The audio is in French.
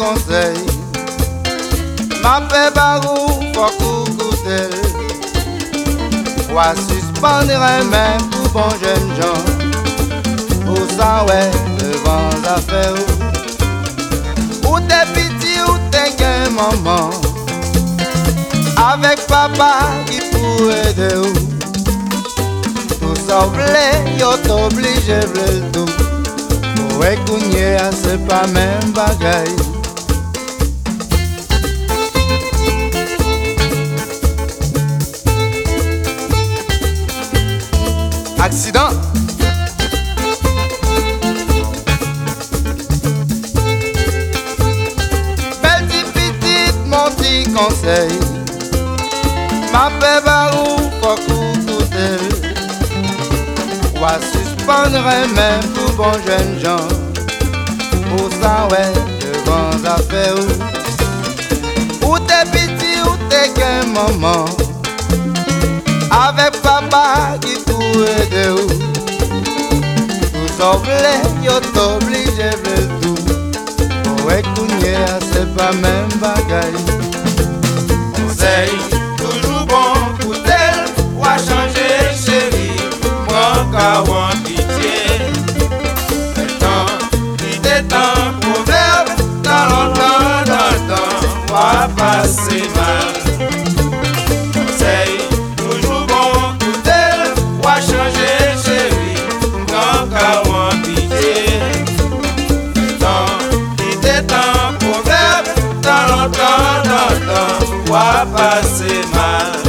conseil. Ma paix barou, faut coucouter. Pour suspendre un main pour bon jeune gens. Pour ça, ouais, devant l'affaire. Ou t'es petit ou t'es qu'un maman. Avec papa qui pourrait aider ou. Tout ça voulait, yo t'oblige le tout. Pour écouter, c'est pas même bagaille. Accident. Belle petite, mon petit conseil. Ma paix barou, faut coucouter. Ou à suspendre un même pour bon jeune gens. Pour ça, ouais, devant l'affaire. Ou t'es petit ou t'es qu'un maman. Avec papa qui pourrait aider ou. Tout ça voulait, yo t'oblige le tout. Pour écouter, c'est pas même bagaille. Conseil, toujours bon pour tel, ou à changer chérie, moi qu'à en pitié. Maintenant, il est temps, proverbe, dans le temps, on va passer mal. Conseil, toujours bon pour tel, ou à changer chérie, moi qu'à en pitié. Maintenant, il est temps, proverbe, dans le temps, on va passer mal.